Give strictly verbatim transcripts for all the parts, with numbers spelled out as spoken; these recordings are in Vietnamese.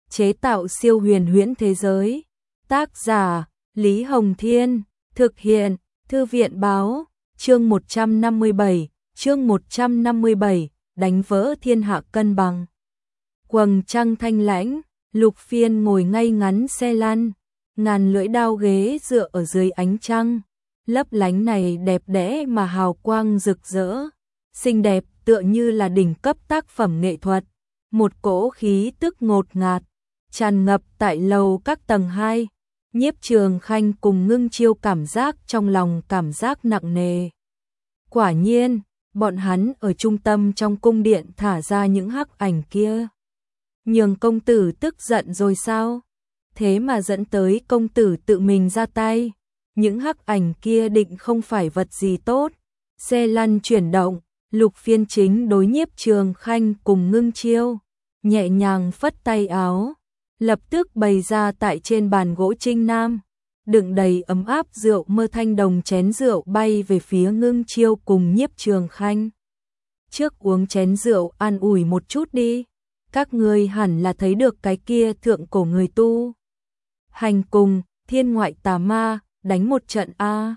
chế tạo siêu huyền huyễn thế giới. Tác giả Lý Hồng Thiên, thực hiện Thư viện Báo. Chương một trăm năm mươi bảy, chương một trăm năm mươi bảy, đánh vỡ thiên hạ cân bằng. Quầng trăng thanh lãnh, Lục Phiên ngồi ngay ngắn xe lăn, ngàn lưỡi đao ghế dựa ở dưới ánh trăng, lấp lánh này đẹp đẽ mà hào quang rực rỡ, xinh đẹp tựa như là đỉnh cấp tác phẩm nghệ thuật, một cỗ khí tức ngột ngạt, tràn ngập tại lầu các tầng hai. Nhiếp Trường Khanh cùng Ngưng Chiêu cảm giác trong lòng cảm giác nặng nề. Quả nhiên, bọn hắn ở trung tâm trong cung điện thả ra những hắc ảnh kia. Nhường công tử tức giận rồi sao? Thế mà dẫn tới công tử tự mình ra tay. Những hắc ảnh kia định không phải vật gì tốt. Xe lăn chuyển động, Lục Phiên chính đối Nhiếp Trường Khanh cùng Ngưng Chiêu, nhẹ nhàng phất tay áo, lập tức bày ra tại trên bàn gỗ trinh nam, đựng đầy ấm áp rượu mơ thanh đồng chén rượu bay về phía Ngưng Chiêu cùng Nhiếp Trường Khanh. Trước uống chén rượu an ủi một chút đi, các ngươi hẳn là thấy được cái kia thượng cổ người tu hành cùng thiên ngoại tà ma đánh một trận a.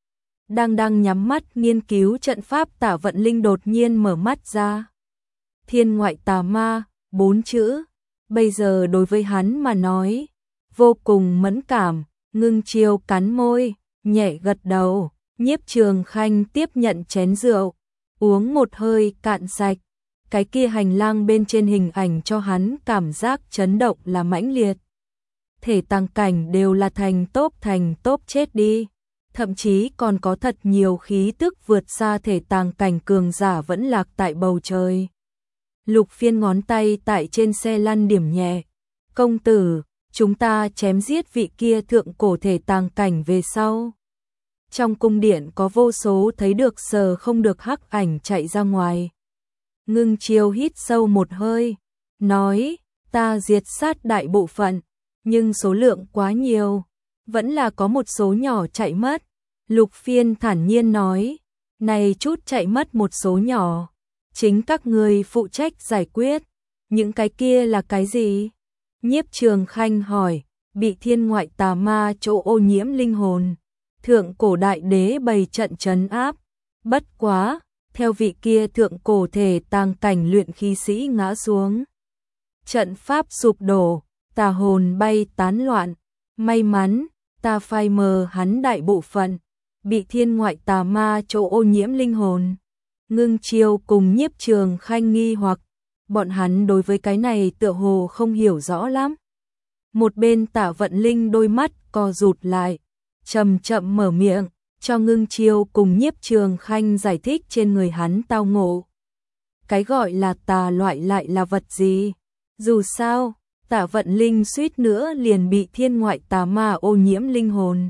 Đang đang nhắm mắt nghiên cứu trận pháp Tả Vận Linh đột nhiên mở mắt ra. Thiên ngoại tà ma, bốn chữ, bây giờ đối với hắn mà nói, vô cùng mẫn cảm. Ngưng Chiêu cắn môi, nhẹ gật đầu. Nhiếp Trường Khanh tiếp nhận chén rượu, uống một hơi cạn sạch. Cái kia hành lang bên trên hình ảnh cho hắn cảm giác chấn động là mãnh liệt. Thể tàng cảnh đều là thành tốp thành tốp chết đi. Thậm chí còn có thật nhiều khí tức vượt xa thể tàng cảnh cường giả vẫn lạc tại bầu trời. Lục Phiên ngón tay tại trên xe lăn điểm nhẹ. Công tử, chúng ta chém giết vị kia thượng cổ thể tàng cảnh về sau. Trong cung điện có vô số thấy được sờ không được hắc ảnh chạy ra ngoài. Ngưng Chiêu hít sâu một hơi, nói, ta diệt sát đại bộ phận, nhưng số lượng quá nhiều, vẫn là có một số nhỏ chạy mất. Lục Phiên thản nhiên nói, này chút chạy mất một số nhỏ, chính các ngươi phụ trách giải quyết. Những cái kia là cái gì? Nhiếp Trường Khanh hỏi. Bị thiên ngoại tà ma chỗ ô nhiễm linh hồn, thượng cổ đại đế bày trận trấn áp. Bất quá, theo vị kia thượng cổ thể tàng cảnh luyện khí sĩ ngã xuống, trận pháp sụp đổ, tà hồn bay tán loạn. May mắn, ta phai mờ hắn đại bộ phận, bị thiên ngoại tà ma chỗ ô nhiễm linh hồn. Ngưng Chiêu cùng Nhiếp Trường Khanh nghi hoặc, bọn hắn đối với cái này tựa hồ không hiểu rõ lắm. Một bên Tả Vận Linh đôi mắt co rụt lại, chậm chậm mở miệng, cho Ngưng Chiêu cùng Nhiếp Trường Khanh giải thích trên người hắn tao ngộ. Cái gọi là tà loại lại là vật gì? Dù sao, Tả Vận Linh suýt nữa liền bị thiên ngoại tà ma ô nhiễm linh hồn.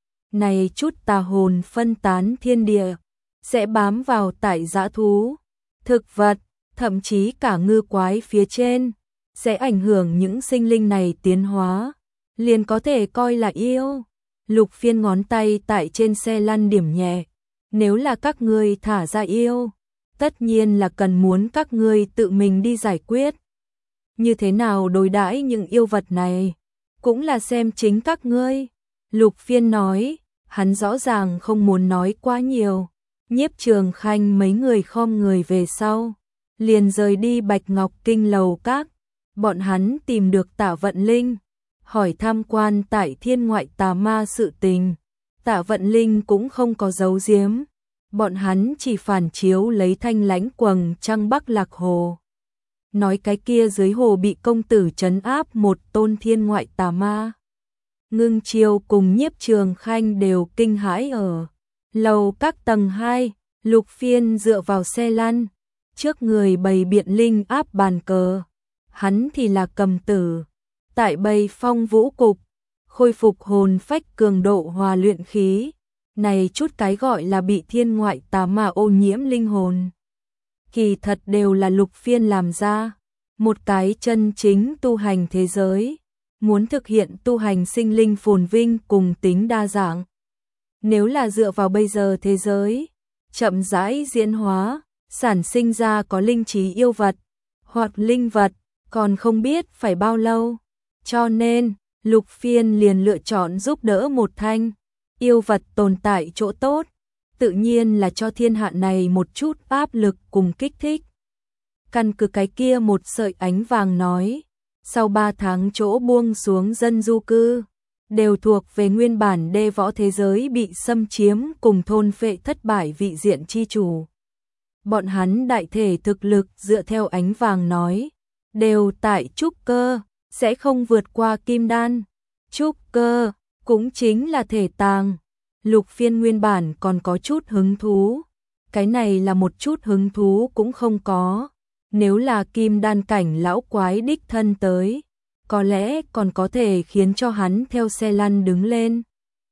Này chút tà hồn phân tán thiên địa, sẽ bám vào tại dã thú, thực vật, thậm chí cả ngư quái phía trên, sẽ ảnh hưởng những sinh linh này tiến hóa, liền có thể coi là yêu. Lục Phiên ngón tay tại trên xe lăn điểm nhẹ, nếu là các ngươi thả ra yêu, tất nhiên là cần muốn các ngươi tự mình đi giải quyết. Như thế nào đối đãi những yêu vật này, cũng là xem chính các ngươi. Lục Phiên nói, hắn rõ ràng không muốn nói quá nhiều. Nhiếp Trường Khanh mấy người khom người về sau, liền rời đi Bạch Ngọc Kinh lầu các. Bọn hắn tìm được Tả Vận Linh, hỏi tham quan tại thiên ngoại tà ma sự tình. Tả Vận Linh cũng không có giấu giếm, bọn hắn chỉ phản chiếu lấy thanh lãnh quầng trăng Bắc Lạc Hồ. Nói cái kia dưới hồ bị công tử trấn áp một tôn thiên ngoại tà ma. Ngưng Chiêu cùng Nhiếp Trường Khanh đều kinh hãi ở lầu các tầng hai. Lục Phiên dựa vào xe lăn, trước người bày biện linh áp bàn cờ. Hắn thì là cầm tử, tại bày phong vũ cục, khôi phục hồn phách cường độ hòa luyện khí. Này chút cái gọi là bị thiên ngoại tà ma ô nhiễm linh hồn, kỳ thật đều là Lục Phiên làm ra. Một cái chân chính tu hành thế giới, muốn thực hiện tu hành sinh linh phồn vinh cùng tính đa dạng. Nếu là dựa vào bây giờ thế giới, chậm rãi diễn hóa, sản sinh ra có linh trí yêu vật, hoặc linh vật, còn không biết phải bao lâu. Cho nên, Lục Phiên liền lựa chọn giúp đỡ một thanh yêu vật tồn tại chỗ tốt, tự nhiên là cho thiên hạ này một chút áp lực cùng kích thích. Căn cứ cái kia một sợi ánh vàng nói, sau ba tháng chỗ buông xuống dân du cư, đều thuộc về nguyên bản đê võ thế giới bị xâm chiếm cùng thôn phệ thất bại vị diện chi chủ. Bọn hắn đại thể thực lực dựa theo ánh vàng nói, đều tại trúc cơ, sẽ không vượt qua kim đan. Trúc cơ, cũng chính là thể tàng. Lục Phiên nguyên bản còn có chút hứng thú, cái này là một chút hứng thú cũng không có. Nếu là kim đan cảnh lão quái đích thân tới, có lẽ còn có thể khiến cho hắn theo xe lăn đứng lên.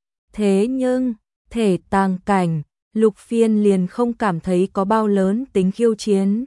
Thế nhưng, thể tàng cảnh, Lục Phiên liền không cảm thấy có bao lớn tính khiêu chiến.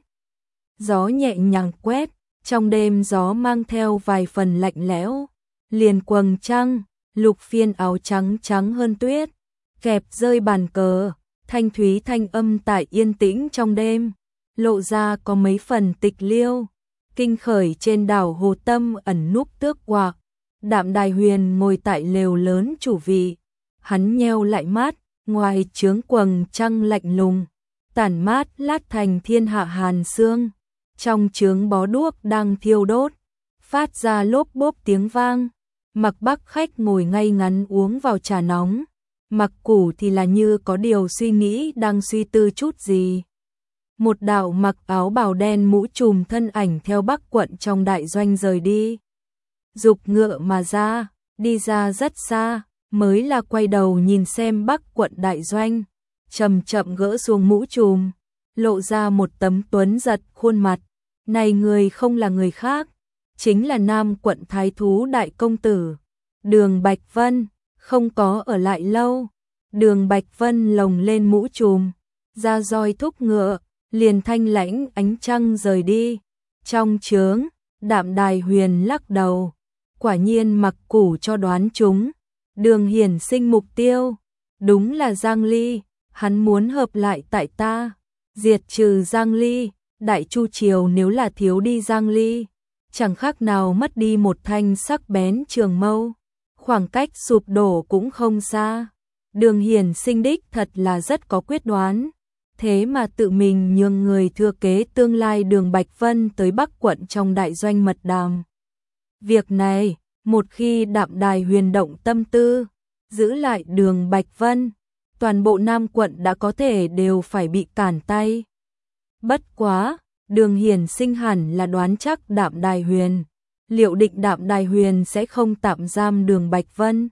Gió nhẹ nhàng quét, trong đêm gió mang theo vài phần lạnh lẽo, liền quầng trăng, Lục Phiên áo trắng trắng hơn tuyết, kẹp rơi bàn cờ, thanh thúy thanh âm tại yên tĩnh trong đêm, lộ ra có mấy phần tịch liêu. Kinh khởi trên đảo Hồ Tâm ẩn núp tước quạc, Đạm Đài Huyền ngồi tại lều lớn chủ vị, hắn nheo lại mắt, ngoài trướng quầng trăng lạnh lùng, tản mát lát thành thiên hạ hàn sương, trong trướng bó đuốc đang thiêu đốt, phát ra lốp bốp tiếng vang. Mặc Bắc Khách ngồi ngay ngắn uống vào trà nóng, Mặc Củ thì là như có điều suy nghĩ đang suy tư chút gì. Một đạo mặc áo bào đen mũ trùm thân ảnh theo Bắc quận trong đại doanh rời đi. Dục ngựa mà ra, đi ra rất xa, mới là quay đầu nhìn xem Bắc quận đại doanh, chậm chậm gỡ xuống mũ trùm, lộ ra một tấm tuấn giật khuôn mặt. Này người không là người khác, chính là Nam quận thái thú đại công tử, Đường Bạch Vân. Không có ở lại lâu, Đường Bạch Vân lồng lên mũ trùm, ra roi thúc ngựa, liền thanh lãnh ánh trăng rời đi. Trong trướng, Đạm Đài Huyền lắc đầu, quả nhiên Mặc Củ cho đoán chúng, Đường Hiển Sinh mục tiêu, đúng là Giang Ly, hắn muốn hợp lại tại ta, diệt trừ Giang Ly. Đại Chu Triều nếu là thiếu đi Giang Ly, chẳng khác nào mất đi một thanh sắc bén trường mâu, khoảng cách sụp đổ cũng không xa. Đường Hiển Sinh đích thật là rất có quyết đoán, thế mà tự mình nhường người thừa kế tương lai Đường Bạch Vân tới Bắc quận trong đại doanh mật đàm. Việc này, một khi Đạm Đài Huyền động tâm tư, giữ lại Đường Bạch Vân, toàn bộ Nam quận đã có thể đều phải bị cản tay. Bất quá, Đường Hiển Sinh hẳn là đoán chắc Đạm Đài Huyền, liệu định Đạm Đài Huyền sẽ không tạm giam Đường Bạch Vân.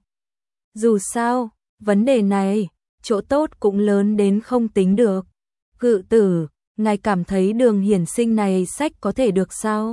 Dù sao, vấn đề này, chỗ tốt cũng lớn đến không tính được. Cự tử, ngài cảm thấy Đường Hiển Sinh này sách có thể được sao?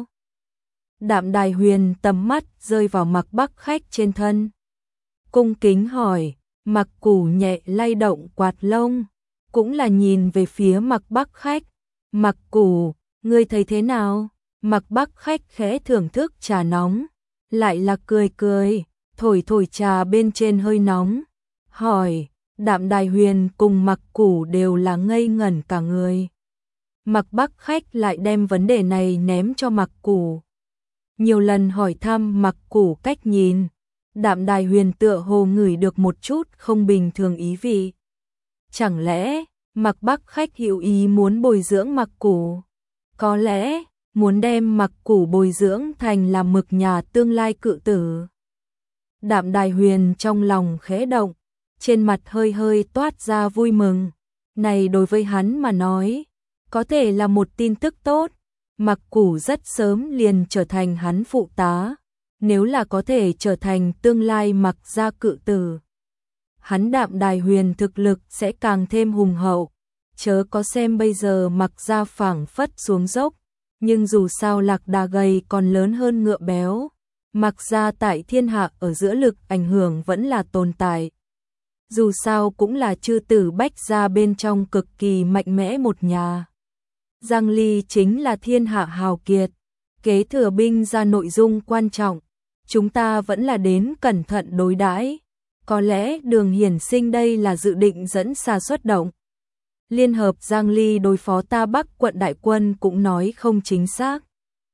Đạm Đài Huyền tầm mắt rơi vào Mặc Bắc Khách trên thân, cung kính hỏi. Mặc Củ nhẹ lay động quạt lông, cũng là nhìn về phía Mặc Bắc Khách. Mặc Củ, ngươi thấy thế nào? Mặc Bắc Khách khẽ thưởng thức trà nóng, lại là cười cười, thổi thổi trà bên trên hơi nóng, hỏi. Đạm Đài Huyền cùng Mặc Củ đều là ngây ngẩn cả người. Mặc Bắc Khách lại đem vấn đề này ném cho Mặc Củ, nhiều lần hỏi thăm Mặc Củ cách nhìn. Đạm Đài Huyền tựa hồ ngửi được một chút không bình thường ý vị. Chẳng lẽ Mặc Bắc Khách hữu ý muốn bồi dưỡng Mặc Củ? Có lẽ muốn đem Mặc Củ bồi dưỡng thành làm mực nhà tương lai cự tử. Đạm Đài Huyền trong lòng khẽ động, trên mặt hơi hơi toát ra vui mừng. Này đối với hắn mà nói, có thể là một tin tức tốt. Mặc Củ rất sớm liền trở thành hắn phụ tá, nếu là có thể trở thành tương lai Mặc gia cự tử, hắn Đạm Đài Huyền thực lực sẽ càng thêm hùng hậu. Chớ có xem bây giờ Mặc gia phảng phất xuống dốc, nhưng dù sao lạc đà gầy còn lớn hơn ngựa béo. Mặc gia tại thiên hạ ở giữa lực ảnh hưởng vẫn là tồn tại. Dù sao cũng là chư tử bách gia bên trong cực kỳ mạnh mẽ một nhà. Giang Ly chính là thiên hạ hào kiệt, kế thừa binh ra nội dung quan trọng, chúng ta vẫn là đến cẩn thận đối đãi. Có lẽ Đường Hiển Sinh đây là dự định dẫn xa xuất động, liên hợp Giang Ly đối phó ta Bắc quận đại quân cũng nói không chính xác.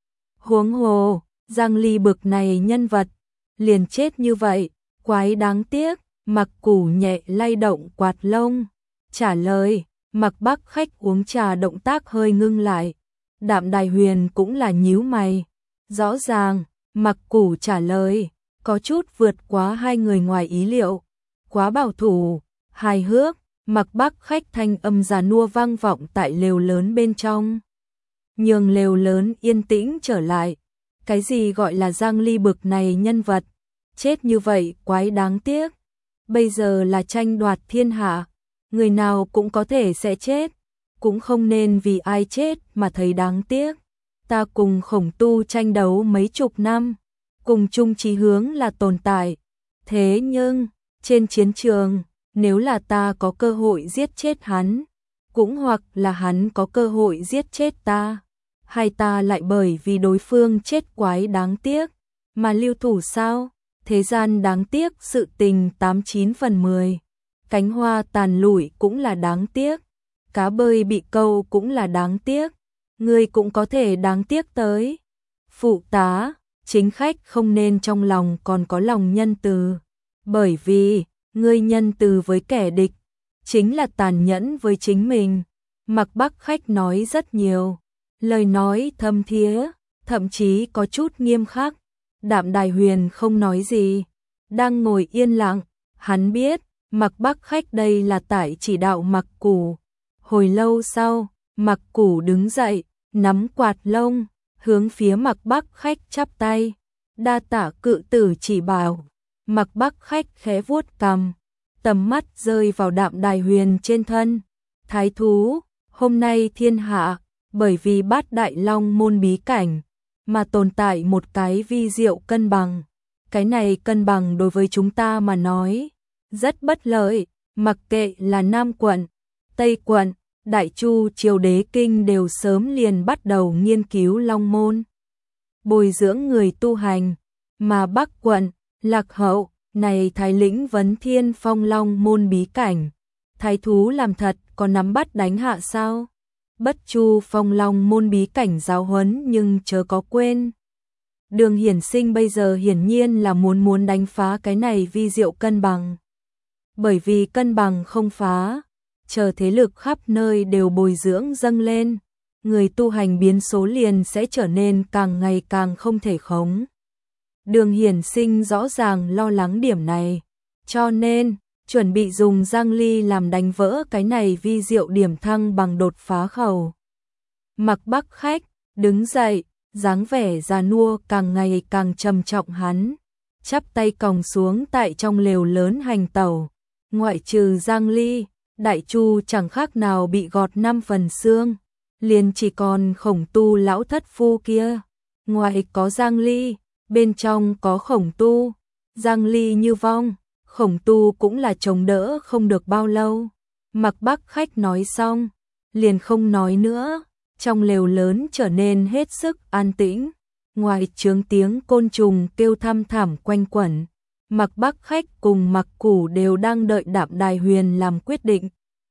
Huống hồ, Giang Ly bực này nhân vật, liền chết như vậy, quái đáng tiếc. Mặc Củ nhẹ lay động quạt lông, trả lời. Mặc Bắc Khách uống trà động tác hơi ngưng lại. Đạm Đài Huyền cũng là nhíu mày. Rõ ràng, Mặc Củ trả lời, có chút vượt quá hai người ngoài ý liệu. Quá bảo thủ, hài hước. Mặc Bắc Khách thanh âm già nua vang vọng tại lều lớn bên trong. Nhường lều lớn yên tĩnh trở lại. Cái gì gọi là Giang Ly bực này nhân vật, chết như vậy quái đáng tiếc. Bây giờ là tranh đoạt thiên hạ, người nào cũng có thể sẽ chết, cũng không nên vì ai chết mà thấy đáng tiếc. Ta cùng Khổng Tu tranh đấu mấy chục năm, cùng chung chí hướng là tồn tại. Thế nhưng, trên chiến trường, nếu là ta có cơ hội giết chết hắn, cũng hoặc là hắn có cơ hội giết chết ta, hay ta lại bởi vì đối phương chết quái đáng tiếc, mà lưu thủ sao? Thế gian đáng tiếc sự tình tám chín phần mười. Cánh hoa tàn lụi cũng là đáng tiếc. Cá bơi bị câu cũng là đáng tiếc. Ngươi cũng có thể đáng tiếc tới. Phụ tá, chính khách không nên trong lòng còn có lòng nhân từ. Bởi vì, ngươi nhân từ với kẻ địch, chính là tàn nhẫn với chính mình. Mặc Bắc Khách nói rất nhiều. Lời nói thâm thía, thậm chí có chút nghiêm khắc. Đạm Đài Huyền không nói gì, đang ngồi yên lặng, hắn biết, Mặc Bắc Khách đây là tại chỉ đạo Mặc Củ. Hồi lâu sau, Mặc Củ đứng dậy, nắm quạt lông, hướng phía Mặc Bắc Khách chắp tay, đa tạ cự tử chỉ bảo. Mặc Bắc Khách khẽ vuốt cằm, tầm mắt rơi vào Đạm Đài Huyền trên thân. Thái thú, hôm nay thiên hạ, bởi vì Bát Đại Long môn bí cảnh, mà tồn tại một cái vi diệu cân bằng. Cái này cân bằng đối với chúng ta mà nói, rất bất lợi, mặc kệ là Nam quận, Tây quận, Đại Chu triều đế kinh đều sớm liền bắt đầu nghiên cứu Long môn, bồi dưỡng người tu hành, mà Bắc quận, Lạc hậu, này Thái lĩnh vấn thiên phong Long môn bí cảnh. Thái thú làm thật có nắm bắt đánh hạ sao? Bất Chu phong Long môn bí cảnh giáo huấn nhưng chớ có quên. Đường Hiển Sinh bây giờ hiển nhiên là muốn muốn đánh phá cái này vi diệu cân bằng. Bởi vì cân bằng không phá, chờ thế lực khắp nơi đều bồi dưỡng dâng lên, người tu hành biến số liền sẽ trở nên càng ngày càng không thể khống. Đường Hiển Sinh rõ ràng lo lắng điểm này, cho nên chuẩn bị dùng Giang Ly làm đánh vỡ cái này vi diệu điểm thăng bằng đột phá khẩu. Mặc Bắc Khách đứng dậy, dáng vẻ già nua càng ngày càng trầm trọng hắn, chắp tay còng xuống tại trong lều lớn hành tẩu. Ngoại trừ Giang Ly, Đại Chu chẳng khác nào bị gọt năm phần xương, liền chỉ còn Khổng Tu lão thất phu kia. Ngoài có Giang Ly, bên trong có Khổng Tu. Giang Ly như vong, Khổng Tu cũng là chống đỡ không được bao lâu. Mặc Bắc Khách nói xong, liền không nói nữa, trong lều lớn trở nên hết sức an tĩnh. Ngoài trướng tiếng côn trùng kêu thăm thảm quanh quẩn, Mặc Bắc Khách cùng Mặc Củ đều đang đợi Đạm Đài Huyền làm quyết định.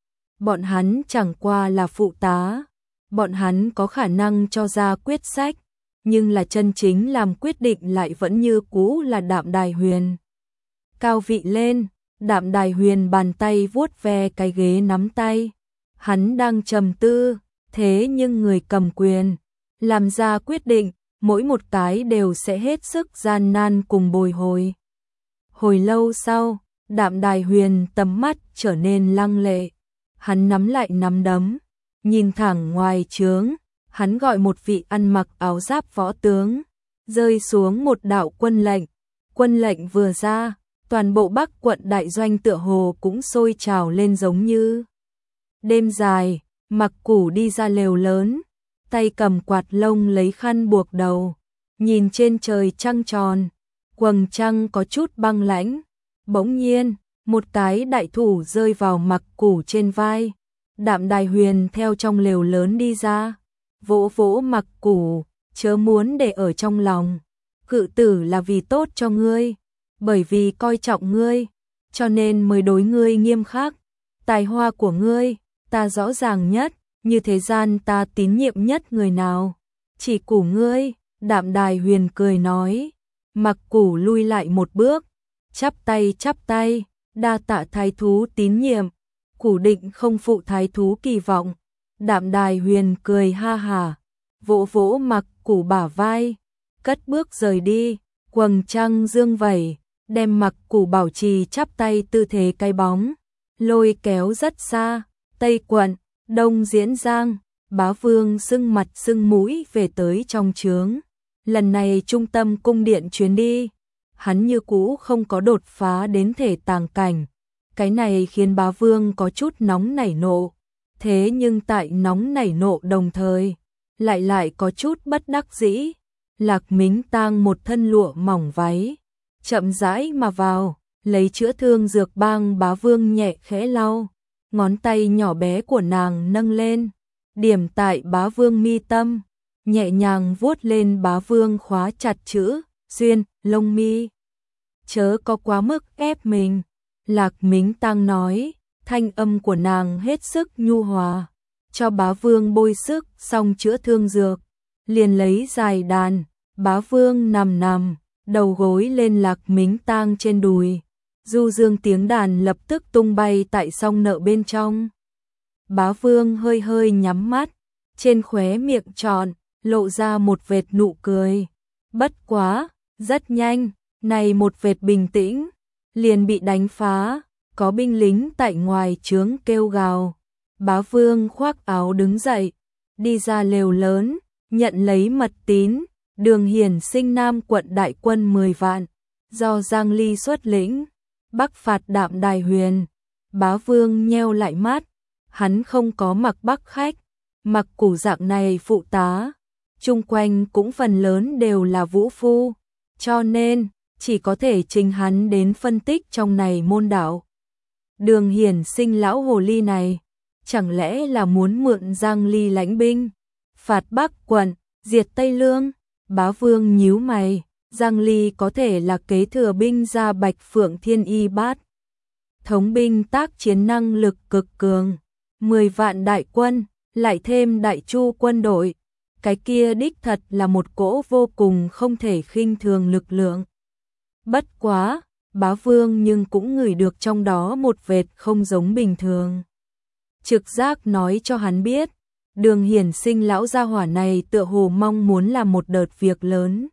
Bọn hắn chẳng qua là phụ tá, bọn hắn có khả năng cho ra quyết sách, nhưng là chân chính làm quyết định lại vẫn như cũ là Đạm Đài Huyền. Cao vị lên, Đạm Đài Huyền bàn tay vuốt ve cái ghế nắm tay. Hắn đang trầm tư, thế nhưng người cầm quyền làm ra quyết định, mỗi một cái đều sẽ hết sức gian nan cùng bồi hồi. Hồi lâu sau, Đạm Đài Huyền tầm mắt trở nên lăng lệ. Hắn nắm lại nắm đấm, nhìn thẳng ngoài trướng, hắn gọi một vị ăn mặc áo giáp võ tướng, rơi xuống một đạo quân lệnh. Quân lệnh vừa ra, toàn bộ Bắc quận đại doanh tựa hồ cũng sôi trào lên giống như đêm dài. Mặc Củ đi ra lều lớn, tay cầm quạt lông lấy khăn buộc đầu, nhìn trên trời trăng tròn, quầng trăng có chút băng lãnh. Bỗng nhiên, một cái đại thủ rơi vào Mặc Củ trên vai. Đạm Đài Huyền theo trong lều lớn đi ra, vỗ vỗ Mặc Củ, chớ muốn để ở trong lòng. Cự tử là vì tốt cho ngươi, bởi vì coi trọng ngươi, cho nên mới đối ngươi nghiêm khắc. Tài hoa của ngươi, ta rõ ràng nhất, như thế gian ta tín nhiệm nhất người nào, chỉ Củ ngươi. Đạm Đài Huyền cười nói, Mặc Củ lui lại một bước, chắp tay chắp tay, đa tạ thái thú tín nhiệm, Củ định không phụ thái thú kỳ vọng. Đạm Đài Huyền cười ha hả, vỗ vỗ Mặc Củ bả vai, cất bước rời đi. Quầng trăng dương vẩy, đem Mặc Củ bảo trì chắp tay tư thế cái bóng, lôi kéo rất xa. Tây quận, Đông Diễn Giang, Bá Vương sưng mặt sưng mũi về tới trong trướng. Lần này trung tâm cung điện chuyến đi, hắn như cũ không có đột phá đến thể tàng cảnh. Cái này khiến Bá Vương có chút nóng nảy nộ. Thế nhưng tại nóng nảy nộ đồng thời, lại lại có chút bất đắc dĩ. Lạc Mính Tang một thân lụa mỏng váy, chậm rãi mà vào, lấy chữa thương dược băng Bá Vương nhẹ khẽ lau, ngón tay nhỏ bé của nàng nâng lên, điểm tại Bá Vương mi tâm, nhẹ nhàng vuốt lên Bá Vương khóa chặt chữ duyên lông mi. Chớ có quá mức ép mình, Lạc Mính Tang nói, thanh âm của nàng hết sức nhu hòa, cho Bá Vương bôi sức xong chữa thương dược, liền lấy dài đàn. Bá Vương nằm nằm, đầu gối lên Lạc Mính Tang trên đùi, du dương tiếng đàn lập tức tung bay tại song nợ bên trong. Bá Vương hơi hơi nhắm mắt, trên khóe miệng tròn, lộ ra một vệt nụ cười. Bất quá, rất nhanh, này một vệt bình tĩnh, liền bị đánh phá, có binh lính tại ngoài trướng kêu gào. Bá Vương khoác áo đứng dậy, đi ra lều lớn, nhận lấy mật tín. Đường Hiển Sinh Nam quận đại quân mười vạn, do Giang Ly xuất lĩnh, bắc phạt Đạm Đài Huyền. Bá Vương nheo lại mắt, hắn không có Mặc Bắc khách, Mặc Củ dạng này phụ tá, chung quanh cũng phần lớn đều là vũ phu, cho nên chỉ có thể trình hắn đến phân tích trong này môn đạo. Đường Hiển Sinh lão hồ ly này, chẳng lẽ là muốn mượn Giang Ly lãnh binh, phạt Bắc quận, diệt Tây Lương? Bá Vương nhíu mày, Giang Ly có thể là kế thừa binh gia Bạch Phượng Thiên Y Bát. Thống binh tác chiến năng lực cực cường, mười vạn đại quân, lại thêm Đại Chu quân đội, cái kia đích thật là một cỗ vô cùng không thể khinh thường lực lượng. Bất quá, Bá Vương nhưng cũng ngửi được trong đó một vệt không giống bình thường. Trực giác nói cho hắn biết, Đường Hiển Sinh lão gia hỏa này tựa hồ mong muốn làm một đợt việc lớn.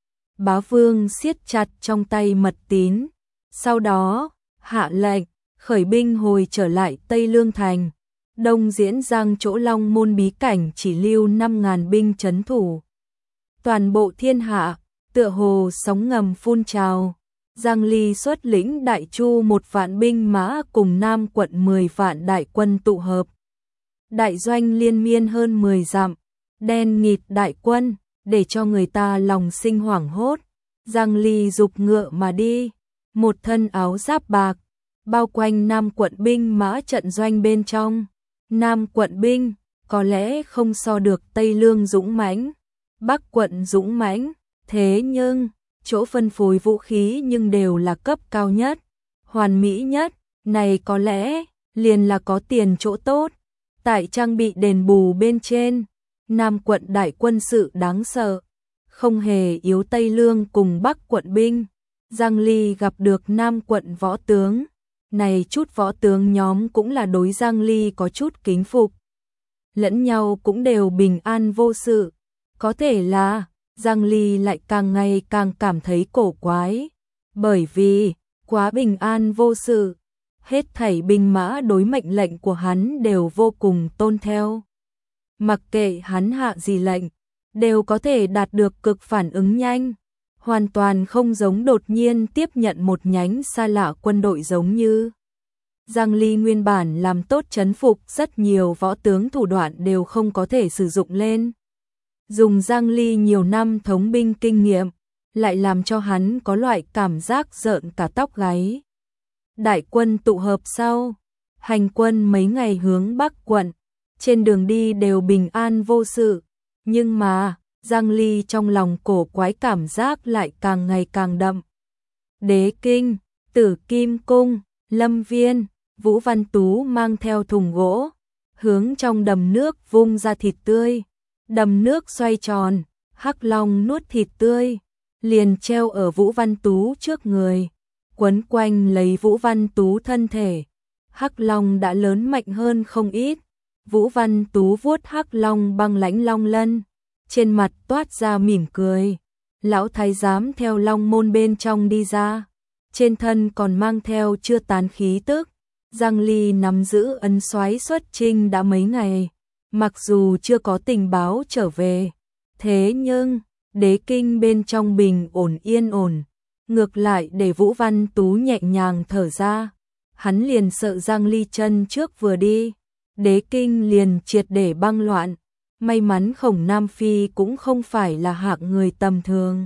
Bá Vương siết chặt trong tay mật tín, sau đó hạ lệnh khởi binh hồi trở lại Tây Lương thành. Đông Diễn Giang chỗ Long Môn bí cảnh chỉ lưu năm ngàn binh trấn thủ. Toàn bộ thiên hạ tựa hồ sóng ngầm phun trào. Giang Ly xuất lĩnh Đại Chu một vạn binh mã cùng Nam quận mười vạn đại quân tụ hợp. Đại doanh liên miên hơn mười dặm, đen nghịt đại quân, để cho người ta lòng sinh hoảng hốt. Giang Ly dục ngựa mà đi, một thân áo giáp bạc, bao quanh Nam quận binh mã trận doanh bên trong. Nam quận binh, có lẽ không so được Tây Lương dũng mãnh, Bắc quận dũng mãnh, thế nhưng, chỗ phân phối vũ khí nhưng đều là cấp cao nhất, hoàn mỹ nhất, này có lẽ, liền là có tiền chỗ tốt. Tại trang bị đền bù bên trên, Nam quận đại quân sự đáng sợ, không hề yếu Tây Lương cùng Bắc quận binh. Giang Ly gặp được Nam quận võ tướng, này chút võ tướng nhóm cũng là đối Giang Ly có chút kính phục. Lẫn nhau cũng đều bình an vô sự, có thể là Giang Ly lại càng ngày càng cảm thấy cổ quái, bởi vì quá bình an vô sự. Hết thảy binh mã đối mệnh lệnh của hắn đều vô cùng tôn theo. Mặc kệ hắn hạ gì lệnh, đều có thể đạt được cực phản ứng nhanh, hoàn toàn không giống đột nhiên tiếp nhận một nhánh xa lạ quân đội giống như. Giang Ly nguyên bản làm tốt trấn phục rất nhiều võ tướng thủ đoạn đều không có thể sử dụng lên. Dùng Giang Ly nhiều năm thống binh kinh nghiệm, lại làm cho hắn có loại cảm giác rợn cả tóc gáy. Đại quân tụ hợp sau, hành quân mấy ngày hướng Bắc quận, trên đường đi đều bình an vô sự, nhưng mà, Giang Ly trong lòng cổ quái cảm giác lại càng ngày càng đậm. Đế Kinh, Tử Kim Cung, Lâm Viên, Vũ Văn Tú mang theo thùng gỗ, hướng trong đầm nước vung ra thịt tươi, đầm nước xoay tròn, Hắc Long nuốt thịt tươi, liền treo ở Vũ Văn Tú trước người, quấn quanh lấy Vũ Văn Tú thân thể. Hắc Long đã lớn mạnh hơn không ít. Vũ Văn Tú vuốt Hắc Long băng lãnh long lân, trên mặt toát ra mỉm cười. Lão thái giám theo long môn bên trong đi ra, trên thân còn mang theo chưa tán khí tức. Giang Ly nắm giữ ấn soái xuất chinh đã mấy ngày, mặc dù chưa có tình báo trở về, thế nhưng đế kinh bên trong bình ổn yên ổn, ngược lại để Vũ Văn Tú nhẹ nhàng thở ra. Hắn liền sợ Giang Ly chân trước vừa đi, đế kinh liền triệt để băng loạn. May mắn Khổng Nam Phi cũng không phải là hạng người tầm thường.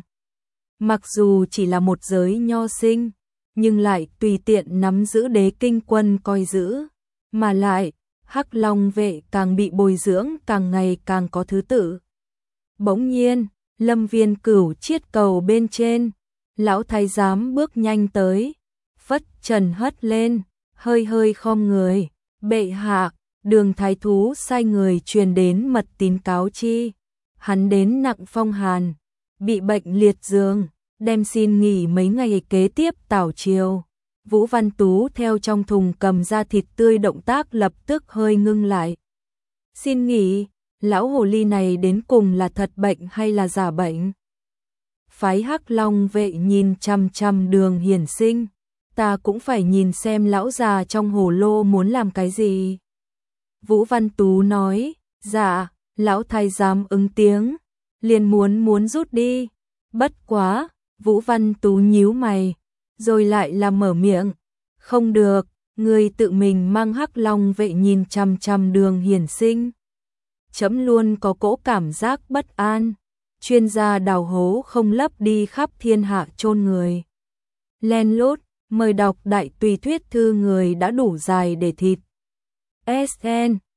Mặc dù chỉ là một giới nho sinh, nhưng lại tùy tiện nắm giữ đế kinh quân coi giữ. Mà lại, Hắc Long vệ càng bị bồi dưỡng càng ngày càng có thứ tự. Bỗng nhiên, Lâm Viên Cửu chiết cầu bên trên, lão thái giám bước nhanh tới, phất trần hất lên, hơi hơi khom người. Bệ hạ, Đường thái thú sai người truyền đến mật tín cáo chi, hắn đến nặng phong hàn, bị bệnh liệt giường, đem xin nghỉ mấy ngày kế tiếp tảo triều. Vũ Văn Tú theo trong thùng cầm ra thịt tươi, động tác lập tức hơi ngưng lại. Xin nghỉ, lão hồ ly này đến cùng là thật bệnh hay là giả bệnh? Phái Hắc Long vệ nhìn chằm chằm Đường Hiển Sinh, ta cũng phải nhìn xem lão già trong hồ lô muốn làm cái gì. Vũ Văn Tú nói, dạ, lão thái giám ứng tiếng, liền muốn muốn rút đi. Bất quá, Vũ Văn Tú nhíu mày, rồi lại là mở miệng, không được, người tự mình mang Hắc Long vệ nhìn chằm chằm Đường Hiển Sinh. Chấm luôn có cỗ cảm giác bất an, chuyên gia đào hố không lấp đi khắp thiên hạ chôn người. Len lút, mời đọc đại tùy thuyết thư người đã đủ dài để thịt. ét en